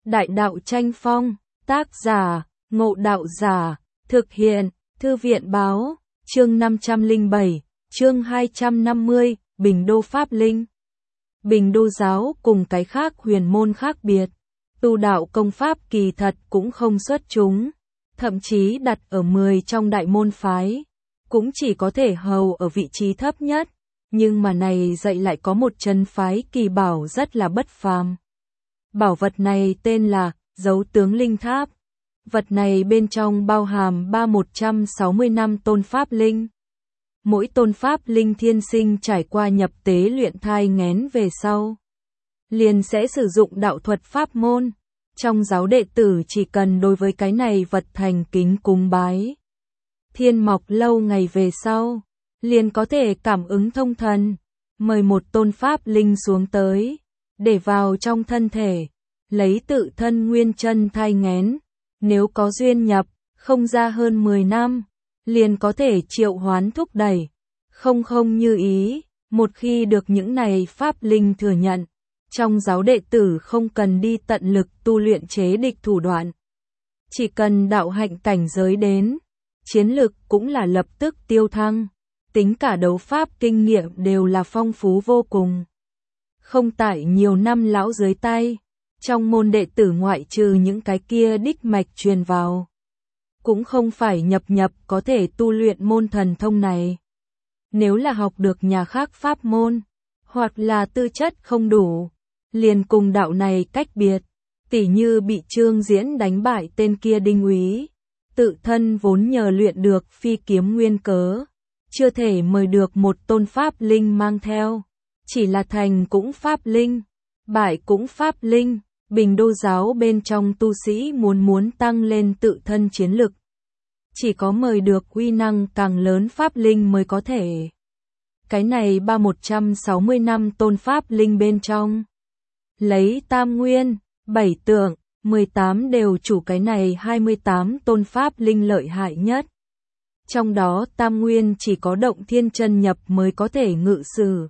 Đại đạo tranh phong, tác giả, Ngộ Đạo Giả, thực hiện, Thư viện báo, chương 507, chương 250, Bình Đô Pháp Linh. Bình Đô giáo cùng cái khác huyền môn khác biệt, tu đạo công pháp kỳ thật cũng không xuất chúng, thậm chí đặt ở 10 trong đại môn phái, cũng chỉ có thể hầu ở vị trí thấp nhất, nhưng mà này dạy lại có một chân phái kỳ bảo rất là bất phàm. Bảo vật này tên là Dấu Tướng Linh Tháp. Vật này bên trong bao hàm 160 năm tôn pháp linh. Mỗi tôn pháp linh thiên sinh trải qua nhập tế luyện thai nghén về sau, liền sẽ sử dụng đạo thuật pháp môn. Trong giáo đệ tử chỉ cần đối với cái này vật thành kính cúng bái, thiên mọc lâu ngày về sau, liền có thể cảm ứng thông thần, mời một tôn pháp linh xuống tới, để vào trong thân thể, lấy tự thân nguyên chân thai nghén. Nếu có duyên nhập, không ra hơn 10 năm, liền có thể triệu hoán thúc đẩy, không như ý. Một khi được những này pháp linh thừa nhận, trong giáo đệ tử không cần đi tận lực tu luyện chế địch thủ đoạn. Chỉ cần đạo hạnh cảnh giới đến, chiến lực cũng là lập tức tiêu thăng, tính cả đấu pháp kinh nghiệm đều là phong phú vô cùng. Không tại nhiều năm lão dưới tay, trong môn đệ tử ngoại trừ những cái kia đích mạch truyền vào, cũng không phải nhập có thể tu luyện môn thần thông này. Nếu là học được nhà khác pháp môn, hoặc là tư chất không đủ, liền cùng đạo này cách biệt, tỉ như bị Trương Diễn đánh bại tên kia đinh úy, tự thân vốn nhờ luyện được phi kiếm nguyên cớ, chưa thể mời được một tôn pháp linh mang theo, chỉ là thành cũng pháp linh, bại cũng pháp linh. Bình Đô giáo bên trong tu sĩ muốn tăng lên tự thân chiến lực, chỉ có mời được uy năng càng lớn pháp linh mới có thể. Cái này 160 năm tôn pháp linh bên trong, lấy tam nguyên, 7 tượng, 18 đều chủ cái này 28 tôn pháp linh lợi hại nhất. Trong đó tam nguyên chỉ có động thiên chân nhập mới có thể ngự sử,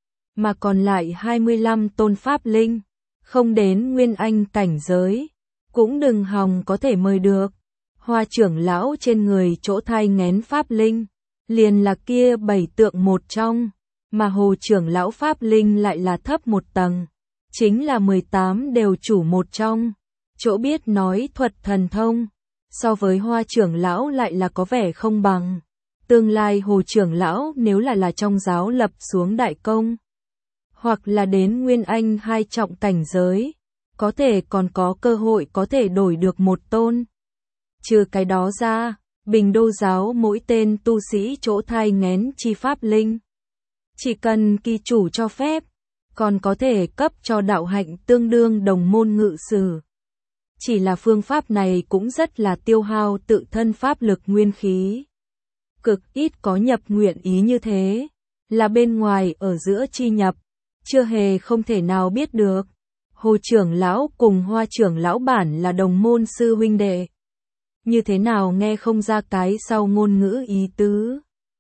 mà còn lại 25 tôn pháp linh, không đến nguyên anh cảnh giới, cũng đừng hòng có thể mời được. Hoa trưởng lão trên người chỗ thai nghén pháp linh, liền là kia 7 tượng một trong, mà Hồ trưởng lão pháp linh lại là thấp một tầng, chính là 18 đều chủ một trong. Chỗ biết nói thuật thần thông, so với Hoa trưởng lão lại là có vẻ không bằng. Tương lai Hồ trưởng lão nếu là trong giáo lập xuống đại công, hoặc là đến nguyên anh 2 trọng cảnh giới, có thể còn có cơ hội có thể đổi được một tôn. Trừ cái đó ra, Bình Đô giáo mỗi tên tu sĩ chỗ thai nghén chi pháp linh, chỉ cần kỳ chủ cho phép, còn có thể cấp cho đạo hạnh tương đương đồng môn ngự sử. Chỉ là phương pháp này cũng rất là tiêu hao tự thân pháp lực nguyên khí. Cực ít có nhập nguyện ý như thế, là bên ngoài ở giữa chi nhập, chưa hề không thể nào biết được. Hồ trưởng lão cùng Hoa trưởng lão bản là đồng môn sư huynh đệ, như thế nào nghe không ra cái sau ngôn ngữ ý tứ.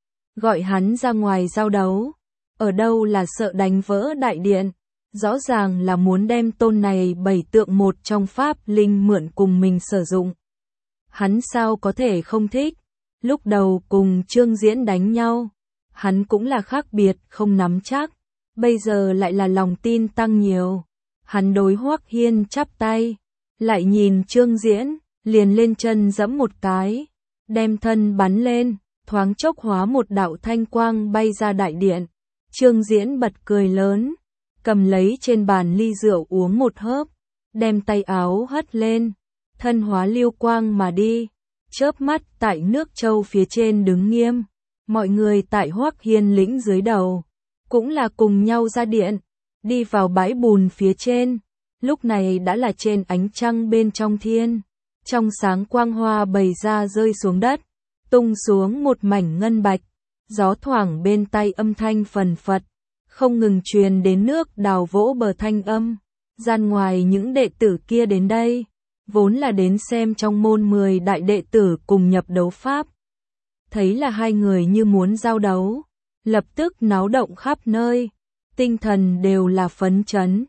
Gọi hắn ra ngoài giao đấu, ở đâu là sợ đánh vỡ đại điện, rõ ràng là muốn đem tôn này 7 tượng một trong pháp linh mượn cùng mình sử dụng. Hắn sao có thể không thích, lúc đầu cùng Trương Diễn đánh nhau, hắn cũng là khác biệt không nắm chắc, bây giờ lại là lòng tin tăng nhiều. Hắn đối Hoắc Hiên chắp tay, lại nhìn Trương Diễn, liền lên chân giẫm một cái, đem thân bắn lên, thoáng chốc hóa một đạo thanh quang bay ra đại điện. Trương Diễn bật cười lớn, cầm lấy trên bàn ly rượu uống một hớp, đem tay áo hất lên, thân hóa lưu quang mà đi, chớp mắt tại nước châu phía trên đứng nghiêm. Mọi người tại Hoắc Hiên lĩnh dưới đầu, cũng là cùng nhau ra điện, đi vào bãi bùn phía trên. Lúc này đã là trên ánh trăng bên trong thiên, trong sáng quang hoa bày ra rơi xuống đất, tung xuống một mảnh ngân bạch, gió thoảng bên tay âm thanh phần phật, không ngừng truyền đến nước đào vỗ bờ thanh âm. Gian ngoài những đệ tử kia đến đây, vốn là đến xem trong môn 10 đại đệ tử cùng nhập đấu pháp. Thấy là hai người như muốn giao đấu, lập tức náo động khắp nơi, tinh thần đều là phấn chấn.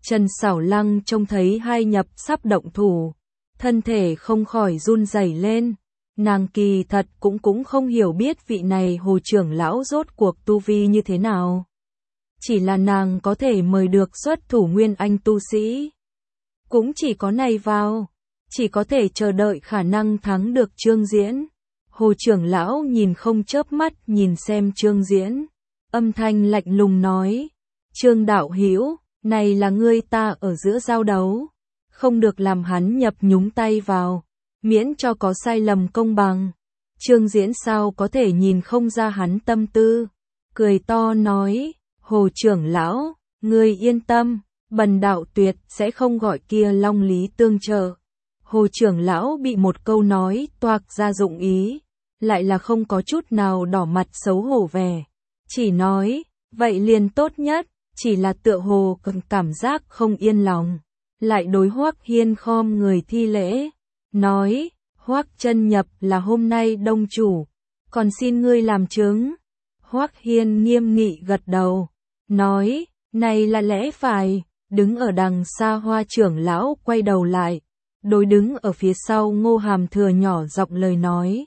Trần Sảo Lăng trông thấy hai nhập sắp động thủ, thân thể không khỏi run rẩy lên. Nàng kỳ thật cũng không hiểu biết vị này Hồ trưởng lão rốt cuộc tu vi như thế nào. Chỉ là nàng có thể mời được xuất thủ nguyên anh tu sĩ. Cũng chỉ có này vào, chỉ có thể chờ đợi khả năng thắng được Trương Diễn. Hồ trưởng lão nhìn không chớp mắt nhìn xem Trương Diễn, âm thanh lạnh lùng nói: Trương đạo hữu, này là ngươi ta ở giữa giao đấu, không được làm hắn nhập nhúng tay vào, miễn cho có sai lầm công bằng. Trương Diễn sao có thể nhìn không ra hắn tâm tư, cười to nói: Hồ trưởng lão, ngươi yên tâm, bần đạo tuyệt sẽ không gọi kia Long Lý tương trợ. Hồ trưởng lão bị một câu nói toạc ra dụng ý, lại là không có chút nào đỏ mặt xấu hổ vẻ, chỉ nói: vậy liền tốt nhất, chỉ là tựa hồ cần cảm giác không yên lòng, lại đối Hoắc Hiên khom người thi lễ, nói: Hoắc chân nhập là hôm nay đông chủ, còn xin ngươi làm chứng. Hoắc Hiên nghiêm nghị gật đầu, nói: này là lẽ phải. Đứng ở đằng xa Hoa trưởng lão quay đầu lại, đối đứng ở phía sau Ngô Hàm Thừa nhỏ giọng lời nói: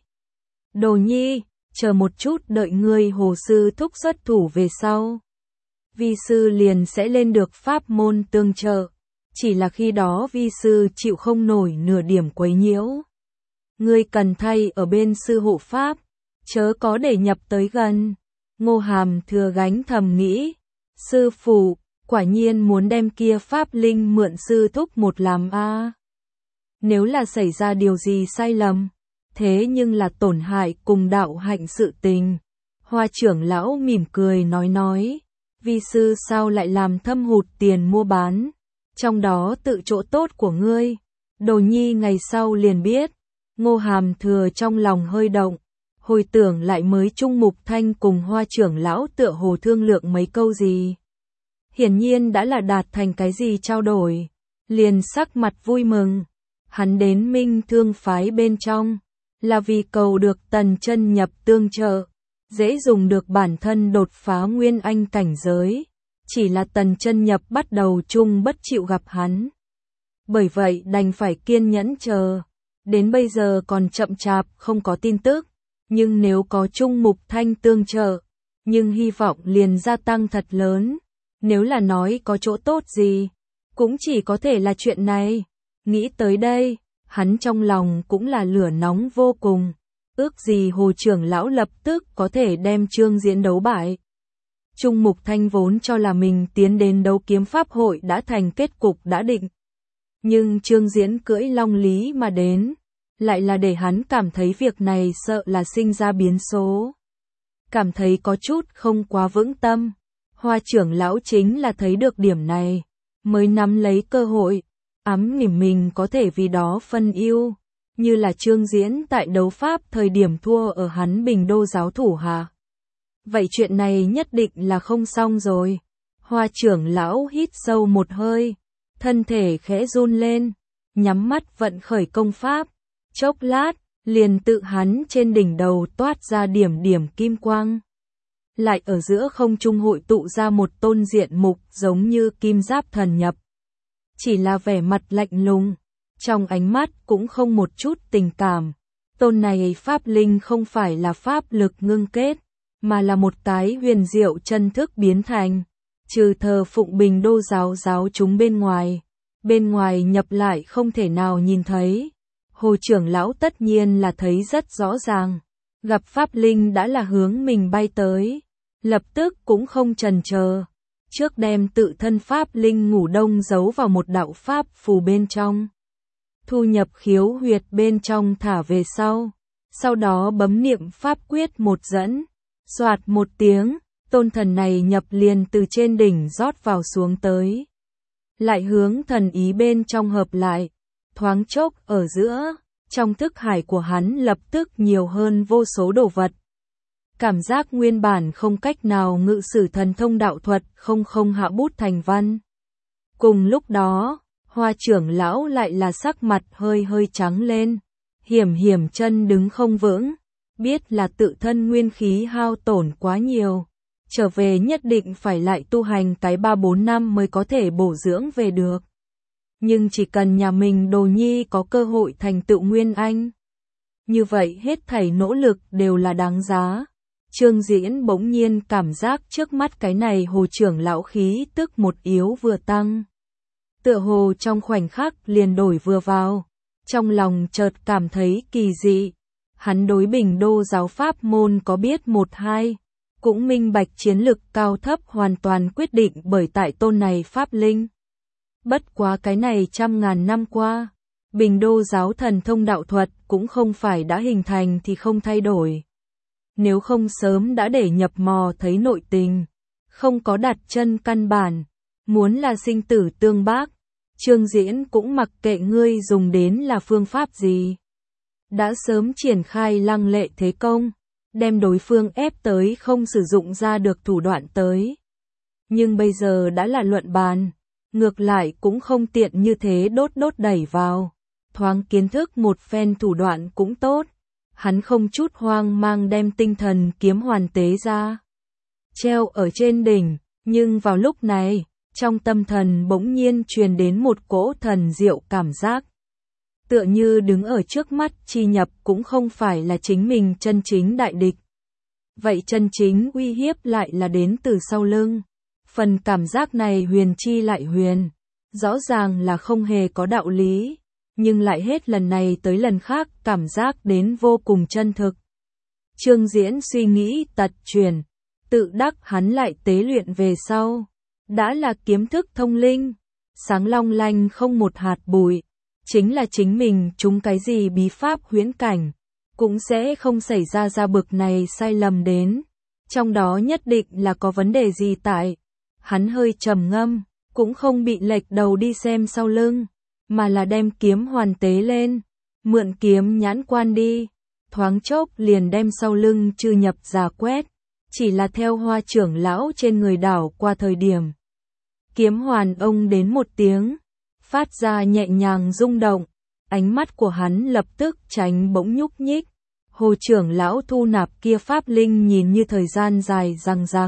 Đồ nhi, chờ một chút, đợi ngươi Hồ sư thúc xuất thủ về sau, vi sư liền sẽ lên được pháp môn tương trợ, chỉ là khi đó vi sư chịu không nổi nửa điểm quấy nhiễu. Ngươi cần thay ở bên sư hộ pháp, chớ có để nhập tới gần. Ngô Hàm Thừa gánh thầm nghĩ, sư phụ, quả nhiên muốn đem kia pháp linh mượn sư thúc một làm a. Nếu là xảy ra điều gì sai lầm, thế nhưng là tổn hại cùng đạo hạnh sự tình. Hoa trưởng lão mỉm cười nói, vi sư sao lại làm thâm hụt tiền mua bán, trong đó tự chỗ tốt của ngươi, Đồ nhi ngày sau liền biết. Ngô Hàm Thừa trong lòng hơi động, hồi tưởng lại mới Trung Mục Thanh cùng Hoa trưởng lão tựa hồ thương lượng mấy câu gì. Hiển nhiên đã là đạt thành cái gì trao đổi, liền sắc mặt vui mừng. Hắn đến Minh Thương phái bên trong, là vì cầu được Tần Chân Nhập tương trợ, dễ dùng được bản thân đột phá nguyên anh cảnh giới. Chỉ là Tần Chân Nhập bắt đầu chung bất chịu gặp hắn, bởi vậy đành phải kiên nhẫn chờ. Đến bây giờ còn chậm chạp không có tin tức, nhưng nếu có Trung Mục Thanh tương trợ, nhưng hy vọng liền gia tăng thật lớn. Nếu là nói có chỗ tốt gì, cũng chỉ có thể là chuyện này. Nghĩ tới đây, hắn trong lòng cũng là lửa nóng vô cùng, ước gì Hồ trưởng lão lập tức có thể đem Trương Diễn đấu bại. Trung Mục Thanh vốn cho là mình tiến đến đấu kiếm pháp hội đã thành kết cục đã định. Nhưng Trương Diễn cưỡi Long Lý mà đến, lại là để hắn cảm thấy việc này sợ là sinh ra biến số. Cảm thấy có chút không quá vững tâm. Hoa trưởng lão chính là thấy được điểm này, mới nắm lấy cơ hội, ám niệm mình có thể vì đó phân ưu, như là Trương Diễn tại đấu pháp thời điểm thua ở hắn Bình Đô giáo thủ hạ. Vậy chuyện này nhất định là không xong rồi. Hoa trưởng lão hít sâu một hơi, thân thể khẽ run lên, nhắm mắt vận khởi công pháp, chốc lát, liền tự hắn trên đỉnh đầu toát ra điểm điểm kim quang. Lại ở giữa không trung hội tụ ra một tôn diện mục giống như kim giáp thần nhập. Chỉ là vẻ mặt lạnh lùng, trong ánh mắt cũng không một chút tình cảm. Tôn này pháp linh không phải là pháp lực ngưng kết, mà là một cái huyền diệu chân thức biến thành. Trừ thờ phụng Bình Đô giáo chúng bên ngoài nhập lại không thể nào nhìn thấy. Hồ trưởng lão tất nhiên là thấy rất rõ ràng, gặp pháp linh đã là hướng mình bay tới, lập tức cũng không chần chờ, trước đem tự thân pháp linh ngủ đông giấu vào một đạo pháp phù bên trong, thu nhập khiếu huyệt bên trong thả về sau đó bấm niệm pháp quyết một dẫn, xoạt một tiếng, tôn thần này nhập liền từ trên đỉnh rót vào xuống tới, lại hướng thần ý bên trong hợp lại, thoáng chốc ở giữa, trong thức hải của hắn lập tức nhiều hơn vô số đồ vật. Cảm giác nguyên bản không cách nào ngự sử thần thông đạo thuật không hạ bút thành văn. Cùng lúc đó, Hoa trưởng lão lại là sắc mặt hơi trắng lên, hiểm chân đứng không vững, biết là tự thân nguyên khí hao tổn quá nhiều, trở về nhất định phải lại tu hành cái 3-4 năm mới có thể bổ dưỡng về được. Nhưng chỉ cần nhà mình Đồ Nhi có cơ hội thành tựu Nguyên Anh, như vậy hết thảy nỗ lực đều là đáng giá. Trương Diễn bỗng nhiên cảm giác trước mắt cái này Hồ trưởng lão khí tức một yếu vừa tăng. Tựa hồ trong khoảnh khắc liền đổi vừa vào, trong lòng chợt cảm thấy kỳ dị. Hắn đối Bình Đô giáo pháp môn có biết một hai, cũng minh bạch chiến lực cao thấp hoàn toàn quyết định bởi tại tôn này pháp linh. Bất quá cái này trăm ngàn năm qua, Bình Đô giáo thần thông đạo thuật cũng không phải đã hình thành thì không thay đổi. Nếu không sớm đã để nhập mò thấy nội tình, không có đặt chân căn bản, muốn là sinh tử tương bác, Trương Diễn cũng mặc kệ ngươi dùng đến là phương pháp gì. Đã sớm triển khai lăng lệ thế công, đem đối phương ép tới không sử dụng ra được thủ đoạn tới. Nhưng bây giờ đã là luận bàn, ngược lại cũng không tiện như thế đốt đẩy vào. Thoáng kiến thức một phen thủ đoạn cũng tốt. Hắn không chút hoang mang đem tinh thần kiếm hoàn tế ra, treo ở trên đỉnh, nhưng vào lúc này, trong tâm thần bỗng nhiên truyền đến một cỗ thần diệu cảm giác. Tựa như đứng ở trước mắt chi nhập cũng không phải là chính mình chân chính đại địch. Vậy chân chính uy hiếp lại là đến từ sau lưng. Phần cảm giác này huyền chi lại huyền, rõ ràng là không hề có đạo lý. Nhưng lại hết lần này tới lần khác cảm giác đến vô cùng chân thực. Trương Diễn suy nghĩ tật chuyển, tự đắc hắn lại tế luyện về sau. Đã là kiếm thức thông linh, sáng long lanh không một hạt bụi. Chính là chính mình chúng cái gì bí pháp huyễn cảnh, cũng sẽ không xảy ra bực này sai lầm đến. Trong đó nhất định là có vấn đề gì tại. Hắn hơi trầm ngâm, cũng không bị lệch đầu đi xem sau lưng. Mà là đem kiếm hoàn tế lên, mượn kiếm nhãn quan đi, thoáng chốc liền đem sau lưng chư nhập giả quét, chỉ là theo Hoa trưởng lão trên người đảo qua thời điểm. Kiếm hoàn ông đến một tiếng, phát ra nhẹ nhàng rung động, ánh mắt của hắn lập tức tránh bỗng nhúc nhích. Hồ trưởng lão thu nạp kia pháp linh nhìn như thời gian dài dằng dặc.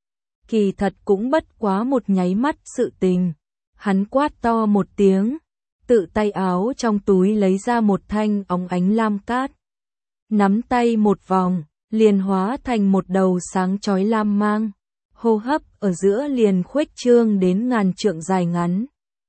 Kỳ thật cũng bất quá một nháy mắt sự tình, hắn quát to một tiếng. Tự tay áo trong túi lấy ra một thanh óng ánh lam cát. Nắm tay một vòng, liền hóa thành một đầu sáng chói lam mang. Hô hấp ở giữa liền khuếch trương đến ngàn trượng dài ngắn.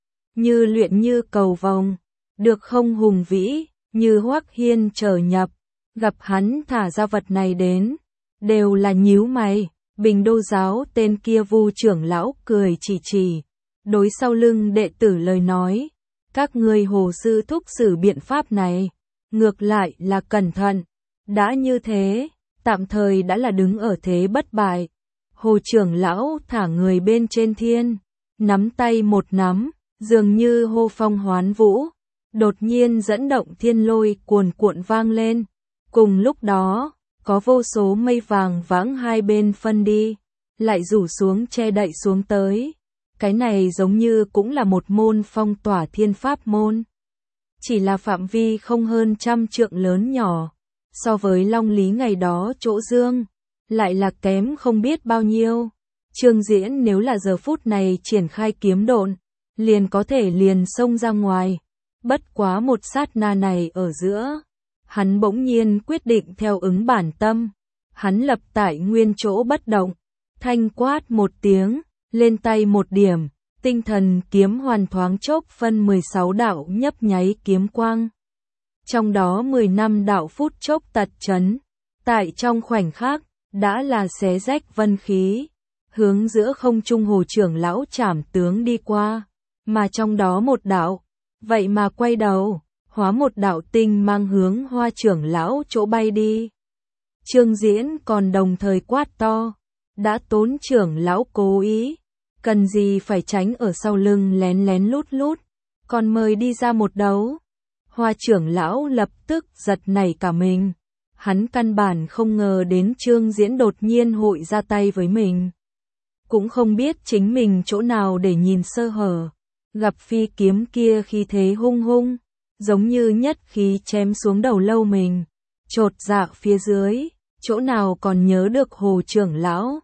Như luyện như cầu vồng, được không hùng vĩ, như Hoắc Hiên trở nhập. Gặp hắn thả ra vật này đến, đều là nhíu mày. Bình Đô giáo tên kia Vu trưởng lão cười chỉ. Đối sau lưng đệ tử lời nói. Các ngươi Hồ sư thúc sử biện pháp này, ngược lại là cẩn thận. Đã như thế, tạm thời đã là đứng ở thế bất bại. Hồ trưởng lão thả người bên trên thiên, nắm tay một nắm, dường như hô phong hoán vũ. Đột nhiên dẫn động thiên lôi cuồn cuộn vang lên. Cùng lúc đó, có vô số mây vàng vãng hai bên phân đi, lại rủ xuống che đậy xuống tới. Cái này giống như cũng là một môn phong tỏa thiên pháp môn. Chỉ là phạm vi không hơn 100 trượng lớn nhỏ. So với Long Lý ngày đó chỗ dương, lại là kém không biết bao nhiêu. Trương Diễn nếu là giờ phút này triển khai kiếm độn, liền có thể liền xông ra ngoài. Bất quá một sát na này ở giữa, hắn bỗng nhiên quyết định theo ứng bản tâm. Hắn lập tại nguyên chỗ bất động, thanh quát một tiếng. Lên tay một điểm, tinh thần kiếm hoàn thoáng chốc phân 16 đạo nhấp nháy kiếm quang. Trong đó 10 năm đạo phút chốc tật chấn, tại trong khoảnh khắc, đã là xé rách vân khí, hướng giữa không trung Hồ trưởng lão trảm tướng đi qua, mà trong đó một đạo, vậy mà quay đầu, hóa một đạo tinh mang hướng Hoa trưởng lão chỗ bay đi. Trương Diễn còn đồng thời quát to. Đã tốn trưởng lão cố ý, cần gì phải tránh ở sau lưng lén lén lút lút, còn mời đi ra một đấu. Hoa trưởng lão lập tức giật nảy cả mình, hắn căn bản không ngờ đến Trương Diễn đột nhiên hội ra tay với mình. Cũng không biết chính mình chỗ nào để nhìn sơ hở, gặp phi kiếm kia khi thế hung hung, giống như nhất khí chém xuống đầu lâu mình, chột dạ phía dưới, chỗ nào còn nhớ được Hồ trưởng lão.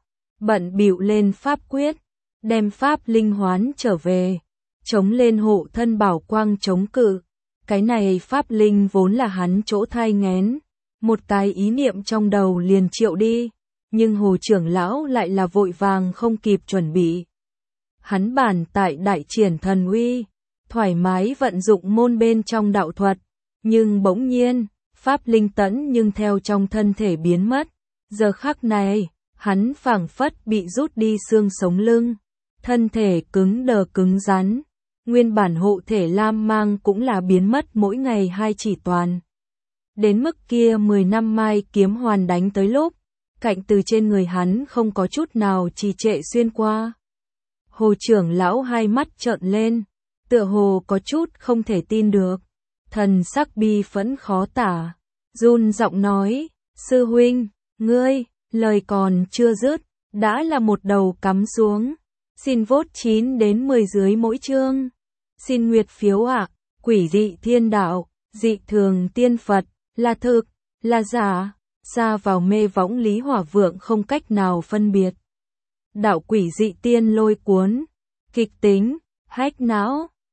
bận bịu lên pháp quyết, đem pháp linh hoán trở về, chống lên hộ thân bảo quang chống cự. Cái này pháp linh vốn là hắn chỗ thai nghén, một cái ý niệm trong đầu liền triệu đi, nhưng Hồ trưởng lão lại là vội vàng không kịp chuẩn bị. Hắn bản tại đại triển thần uy, thoải mái vận dụng môn bên trong đạo thuật, nhưng bỗng nhiên, pháp linh tẫn nhưng theo trong thân thể biến mất. Giờ khắc này, hắn phảng phất bị rút đi xương sống lưng, thân thể cứng đờ cứng rắn. Nguyên bản hộ thể lam mang cũng là biến mất mỗi ngày 2 chỉ toàn. Đến mức kia 10 năm mai kiếm hoàn đánh tới lúc, cạnh từ trên người hắn không có chút nào trì trệ xuyên qua. Hồ trưởng lão hai mắt trợn lên, tựa hồ có chút không thể tin được, thần sắc bi phẫn khó tả, run giọng nói, sư huynh, ngươi, lời còn chưa dứt, đã là một đầu cắm xuống. Xin vote 9 đến 10 dưới mỗi chương. Xin nguyệt phiếu ạ. Quỷ dị thiên đạo, dị thường tiên Phật, là thực, là giả, xa vào mê võng Lý Hỏa Vượng không cách nào phân biệt. Đạo quỷ dị tiên lôi cuốn, kịch tính, hack não,